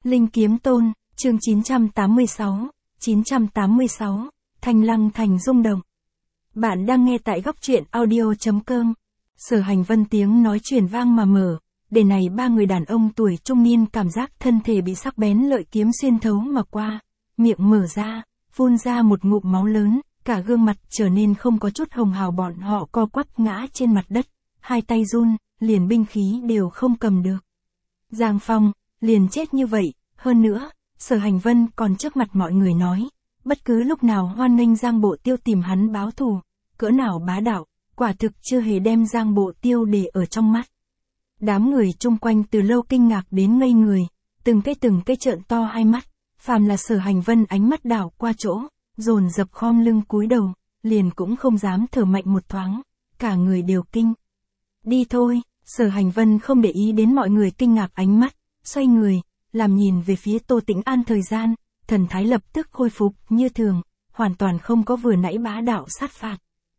Linh Kiếm Tôn, chương 986, Thanh Lăng Thành rung động. Bạn đang nghe tại góc truyện audio.com. Sở Hành Vân tiếng nói truyền vang mà mở, để này ba người đàn ông tuổi trung niên cảm giác thân thể bị sắc bén lợi kiếm xuyên thấu mà qua, miệng mở ra, phun ra một ngụm máu lớn, cả gương mặt trở nên không có chút hồng hào, bọn họ co quắp ngã trên mặt đất, hai tay run, liền binh khí đều không cầm được. Giang Phong, liền chết như vậy, hơn nữa, Sở Hành Vân còn trước mặt mọi người nói, bất cứ lúc nào hoan nghênh Giang Bộ Tiêu tìm hắn báo thù, cỡ nào bá đạo, quả thực chưa hề đem Giang Bộ Tiêu để ở trong mắt. Đám người chung quanh từ lâu kinh ngạc đến ngây người, từng cái trợn to hai mắt, phàm là Sở Hành Vân ánh mắt đảo qua chỗ, dồn dập khom lưng cúi đầu, liền cũng không dám thở mạnh một thoáng, cả người đều kinh. Đi thôi, Sở Hành Vân không để ý đến mọi người kinh ngạc ánh mắt, xoay người, làm nhìn về phía Tô Tĩnh An, thời gian, thần thái lập tức khôi phục như thường, hoàn toàn không có vừa nãy bá đạo sát phạt.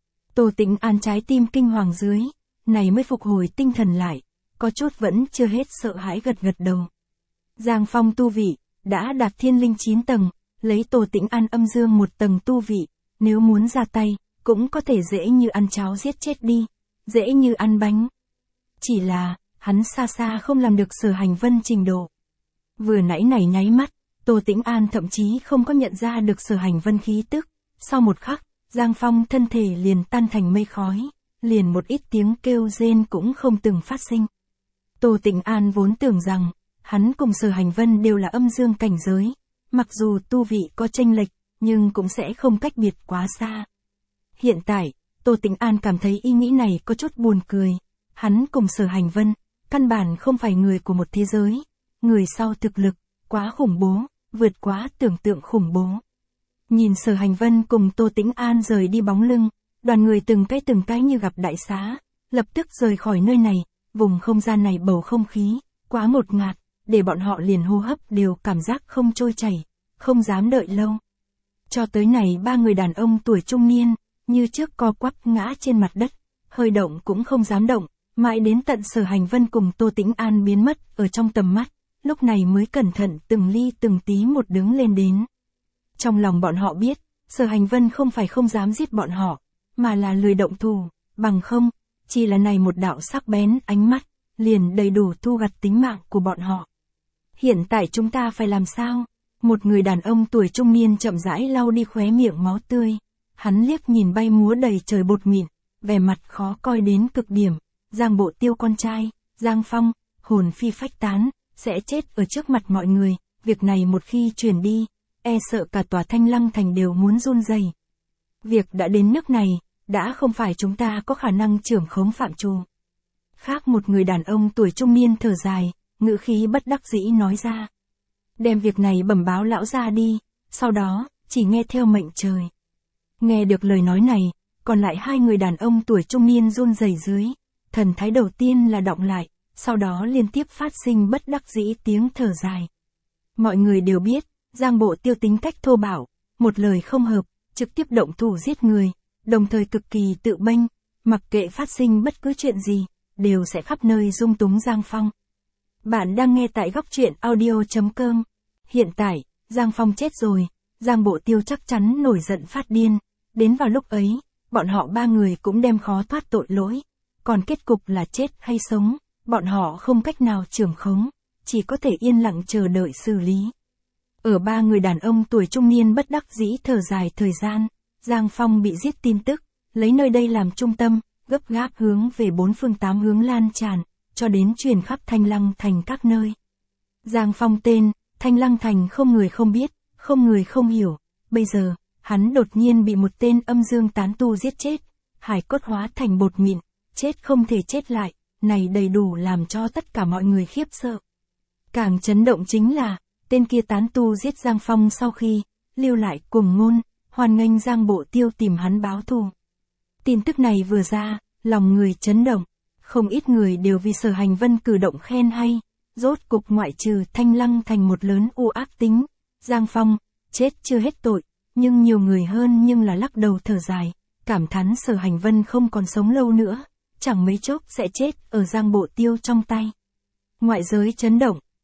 Tô Tĩnh An trái tim kinh hoàng dưới, này mới phục hồi tinh thần lại, có chút vẫn chưa hết sợ hãi gật gật đầu. Giang Phong tu vị, đã đạt thiên linh 9 tầng, lấy Tô Tĩnh An âm dương 1 tầng tu vị, nếu muốn ra tay, cũng có thể dễ như ăn cháo giết chết đi, dễ như ăn bánh. Chỉ là, hắn xa xa không làm được Sở Hành Vân trình độ. Vừa nãy này nháy mắt, Tô Tĩnh An thậm chí không có nhận ra được Sở Hành Vân khí tức, sau một khắc, Giang Phong thân thể liền tan thành mây khói, liền một ít tiếng kêu rên cũng không từng phát sinh. Tô Tĩnh An vốn tưởng rằng, hắn cùng Sở Hành Vân đều là âm dương cảnh giới, mặc dù tu vị có chênh lệch, nhưng cũng sẽ không cách biệt quá xa. Hiện tại, Tô Tĩnh An cảm thấy ý nghĩ này có chút buồn cười, hắn cùng Sở Hành Vân, căn bản không phải người của một thế giới, người sau thực lực, quá khủng bố, vượt quá tưởng tượng khủng bố. Nhìn Sở Hành Vân cùng Tô Tĩnh An rời đi bóng lưng, đoàn người từng cái như gặp đại xá, lập tức rời khỏi nơi này, vùng không gian này bầu không khí, quá ngột ngạt, để bọn họ liền hô hấp đều cảm giác không trôi chảy, không dám đợi lâu. Cho tới này ba người đàn ông tuổi trung niên, như trước co quắp ngã trên mặt đất, hơi động cũng không dám động, mãi đến tận Sở Hành Vân cùng Tô Tĩnh An biến mất ở trong tầm mắt, lúc này mới cẩn thận từng ly từng tí một đứng lên đến. Trong lòng bọn họ biết, Sở Hành Vân không phải không dám giết bọn họ, mà là lười động thủ, bằng không, chỉ là này một đạo sắc bén ánh mắt, liền đầy đủ thu gặt tính mạng của bọn họ. Hiện tại chúng ta phải làm sao? Một người đàn ông tuổi trung niên chậm rãi lau đi khóe miệng máu tươi, hắn liếc nhìn bay múa đầy trời bột mịn, vẻ mặt khó coi đến cực điểm. Giang Bộ Tiêu con trai, Giang Phong, hồn phi phách tán, sẽ chết ở trước mặt mọi người, việc này một khi truyền đi, e sợ cả tòa Thanh Lăng Thành đều muốn run rẩy. Việc đã đến nước này, đã không phải chúng ta có khả năng trưởng khống phạm trù. Khác một người đàn ông tuổi trung niên thở dài, ngữ khí bất đắc dĩ nói ra. Đem việc này bẩm báo lão gia đi, sau đó, chỉ nghe theo mệnh trời. Nghe được lời nói này, còn lại hai người đàn ông tuổi trung niên run rẩy dưới, thần thái đầu tiên là đọng lại, sau đó liên tiếp phát sinh bất đắc dĩ tiếng thở dài. Mọi người đều biết, Giang Bộ Tiêu tính cách thô bạo, một lời không hợp, trực tiếp động thủ giết người, đồng thời cực kỳ tự bênh, mặc kệ phát sinh bất cứ chuyện gì, đều sẽ khắp nơi dung túng Giang Phong. Bạn đang nghe tại góc truyện audio.com. Hiện tại, Giang Phong chết rồi, Giang Bộ Tiêu chắc chắn nổi giận phát điên, đến vào lúc ấy, bọn họ ba người cũng đem khó thoát tội lỗi, còn kết cục là chết hay sống, bọn họ không cách nào trưởng khống, chỉ có thể yên lặng chờ đợi xử lý. Ở ba người đàn ông tuổi trung niên bất đắc dĩ thở dài thời gian, Giang Phong bị giết tin tức, lấy nơi đây làm trung tâm, gấp gáp hướng về 4 phương 8 hướng lan tràn, cho đến truyền khắp Thanh Lăng Thành các nơi. Giang Phong tên, Thanh Lăng Thành không người không biết, không người không hiểu, bây giờ, hắn đột nhiên bị một tên âm dương tán tu giết chết, hải cốt hóa thành bột mịn, chết không thể chết lại, này đầy đủ làm cho tất cả mọi người khiếp sợ. Càng chấn động chính là, tên kia tán tu giết Giang Phong sau khi, lưu lại cùng ngôn, hoan nghênh Giang Bộ Tiêu tìm hắn báo thù. Tin tức này vừa ra, lòng người chấn động, không ít người đều vì Sở Hành Vân cử động khen hay, rốt cục ngoại trừ Thanh Lăng Thành một lớn u ác tính, Giang Phong, chết chưa hết tội, nhưng nhiều người hơn nhưng là lắc đầu thở dài, cảm thán Sở Hành Vân không còn sống lâu nữa, chẳng mấy chốc sẽ chết ở Giang Bộ Tiêu trong tay. Ngoại giới chấn động,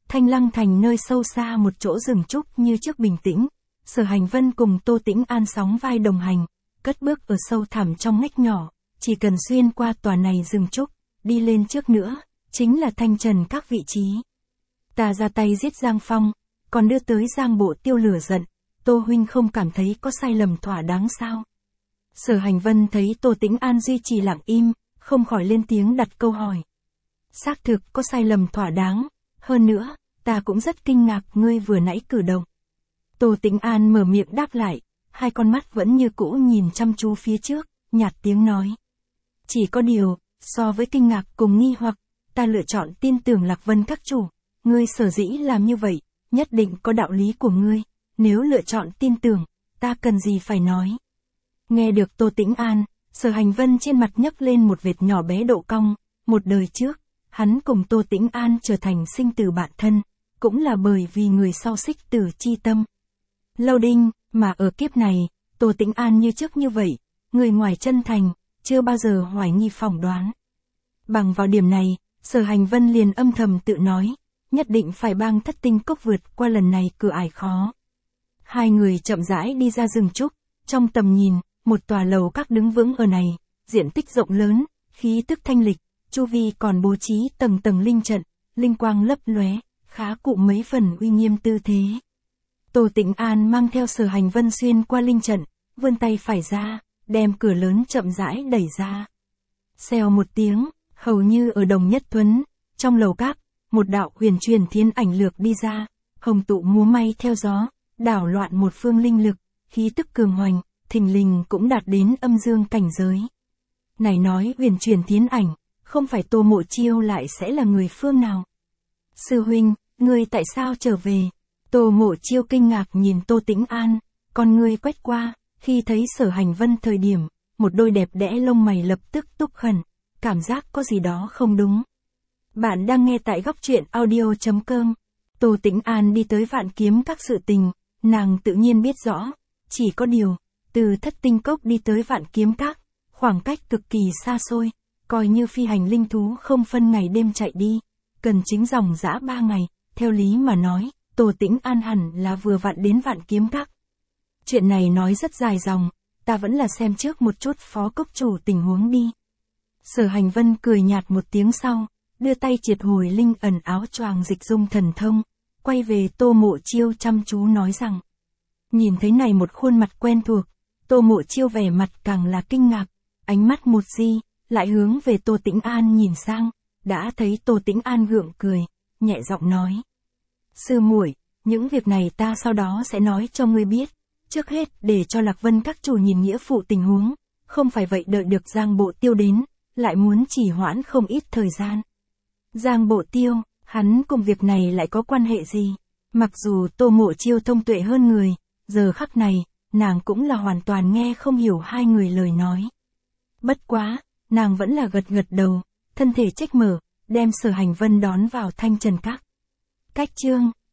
Thanh Lăng Thành nơi sâu xa một chỗ rừng trúc như trước bình tĩnh, Sở Hành Vân cùng Tô Tĩnh An sóng vai đồng hành, cất bước ở sâu thẳm trong ngách nhỏ, chỉ cần xuyên qua tòa này rừng trúc, đi lên trước nữa, chính là thanh trần các vị trí. Ta ra tay giết Giang Phong, còn đưa tới Giang Bộ Tiêu lửa giận, Tô huynh không cảm thấy có sai lầm thỏa đáng sao? Sở Hành Vân thấy Tô Tĩnh An duy trì lặng im, không khỏi lên tiếng đặt câu hỏi. Xác thực có sai lầm thỏa đáng, hơn nữa, ta cũng rất kinh ngạc ngươi vừa nãy cử động. Tô Tĩnh An mở miệng đáp lại, hai con mắt vẫn như cũ nhìn chăm chú phía trước, nhạt tiếng nói. Chỉ có điều, so với kinh ngạc cùng nghi hoặc, ta lựa chọn tin tưởng Lạc Vân các chủ, ngươi sở dĩ làm như vậy, nhất định có đạo lý của ngươi, nếu lựa chọn tin tưởng, ta cần gì phải nói. Nghe được Tô Tĩnh An, Sở Hành Vân trên mặt nhấc lên một vệt nhỏ bé độ cong, một đời trước, hắn cùng Tô Tĩnh An trở thành sinh tử bạn thân, cũng là bởi vì người sau xích tử chi tâm. Lâu đinh, mà ở kiếp này, Tô Tĩnh An như trước như vậy, người ngoài chân thành, chưa bao giờ hoài nghi phỏng đoán. Bằng vào điểm này, Sở Hành Vân liền âm thầm tự nói, nhất định phải bang Thất Tinh Cốc vượt qua lần này cửa ải khó. Hai người chậm rãi đi ra rừng trúc, trong tầm nhìn, một tòa lầu các đứng vững ở này, diện tích rộng lớn, khí tức thanh lịch, chu vi còn bố trí tầng tầng linh trận, linh quang lấp lóe, khá cụ mấy phần uy nghiêm tư thế. Tô Tĩnh An mang theo Sở Hành Vân xuyên qua linh trận, vươn tay phải ra, đem cửa lớn chậm rãi đẩy ra. Xèo một tiếng, hầu như ở Đồng Nhất Thuấn, trong lầu các, một đạo huyền truyền thiên ảnh lược đi ra, hồng tụ múa may theo gió, đảo loạn một phương linh lực, khí tức cường hoành, thình lình cũng đạt đến âm dương cảnh giới. Này nói huyền truyền thiên ảnh, không phải Tô Mộ Chiêu lại sẽ là người phương nào? Sư huynh, ngươi tại sao trở về? Tô Mộ Chiêu kinh ngạc nhìn Tô Tĩnh An, con ngươi quét qua, khi thấy Sở Hành Vân thời điểm, một đôi đẹp đẽ lông mày lập tức túc khẩn, cảm giác có gì đó không đúng. Bạn đang nghe tại góc truyện audio.com. Tô Tĩnh An đi tới Vạn Kiếm các sự tình, nàng tự nhiên biết rõ, chỉ có điều, từ Thất Tinh Cốc đi tới Vạn Kiếm các, khoảng cách cực kỳ xa xôi, coi như phi hành linh thú không phân ngày đêm chạy đi, cần chính dòng dã 3 ngày, theo lý mà nói, Tô Tĩnh An hẳn là vừa vặn đến Vạn Kiếm các. Chuyện này nói rất dài dòng, ta vẫn là xem trước một chút phó cốc chủ tình huống đi. Sở Hành Vân cười nhạt một tiếng sau, đưa tay triệt hồi linh ẩn áo choàng dịch dung thần thông, quay về Tô Mộ Chiêu chăm chú nói rằng. Nhìn thấy này một khuôn mặt quen thuộc, Tô Mộ Chiêu vẻ mặt càng là kinh ngạc, ánh mắt một di, lại hướng về Tô Tĩnh An nhìn sang, đã thấy Tô Tĩnh An gượng cười, nhẹ giọng nói. Sư muội, những việc này ta sau đó sẽ nói cho ngươi biết, trước hết để cho Lạc Vân các chủ nhìn nghĩa phụ tình huống, không phải vậy đợi được Giang Bộ Tiêu đến, lại muốn trì hoãn không ít thời gian. Giang Bộ Tiêu, hắn cùng việc này lại có quan hệ gì? Mặc dù Tô Mộ Chiêu thông tuệ hơn người, giờ khắc này, nàng cũng là hoàn toàn nghe không hiểu hai người lời nói. Bất quá, nàng vẫn là gật gật đầu, thân thể trách mở, đem Sở Hành Vân đón vào Thanh Trần Các. Cách chương